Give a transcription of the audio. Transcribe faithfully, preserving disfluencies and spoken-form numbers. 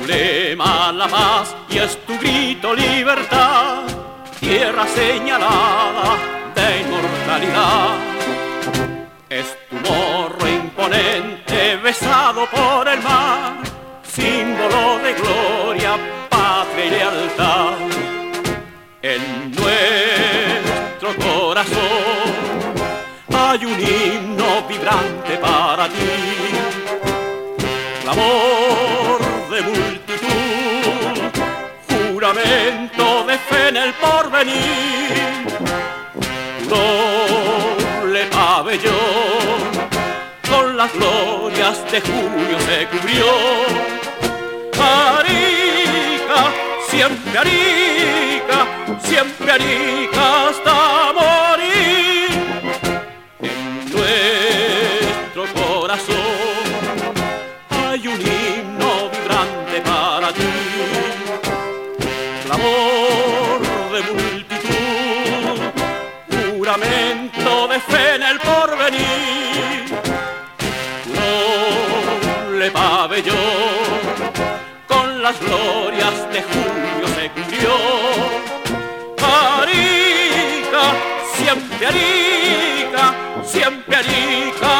lema la paz y es tu grito libertad, tierra señalada de inmortalidad. Es tu morro imponente besado por el mar, símbolo de gloria, patria y lealtad. En nuestro corazón hay un himno vibrante para ti, clamor de multitud, juramento de fe en el porvenir. Doble pabellón con las glorias de junio se cubrió. Arica, siempre Arica, siempre Arica hasta morir. En nuestro corazón hay un himno vibrante para ti, clamor de multitud, juramento de fe en el porvenir. Noble pabellón con las glorias de junio se cubrió. Arica, siempre Arica, siempre Arica